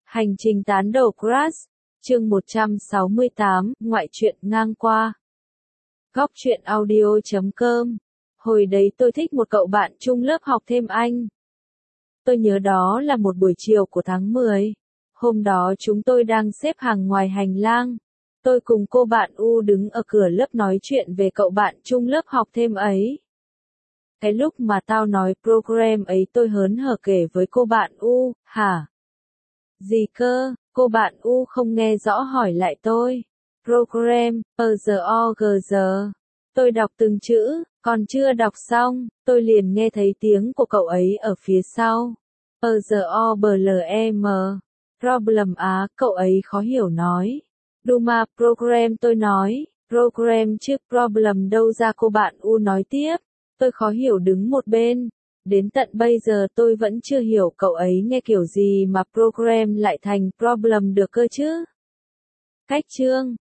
Hành trình tán đầu Crush, chương 168, ngoại truyện ngang qua. Góc truyện audio.com. Hồi đấy tôi thích một cậu bạn chung lớp học thêm Anh. Tôi nhớ đó là một buổi chiều của tháng 10. Hôm đó chúng tôi đang xếp hàng ngoài hành lang. Tôi cùng cô bạn U đứng ở cửa lớp nói chuyện về cậu bạn chung lớp học thêm ấy. Cái lúc mà tao nói program ấy tôi hớn hở kể với cô bạn U, hả? Gì cơ? Cô bạn U không nghe rõ hỏi lại tôi. Program, giờ. Tôi đọc từng chữ, còn chưa đọc xong, tôi liền nghe thấy tiếng của cậu ấy ở phía sau. Problem. Problem á, cậu ấy khó hiểu nói. Duma program tôi nói, program chứ problem đâu ra cô bạn U nói tiếp. Tôi khó hiểu đứng một bên. Đến tận bây giờ tôi vẫn chưa hiểu cậu ấy nghe kiểu gì mà program lại thành problem được cơ chứ. Cách chương.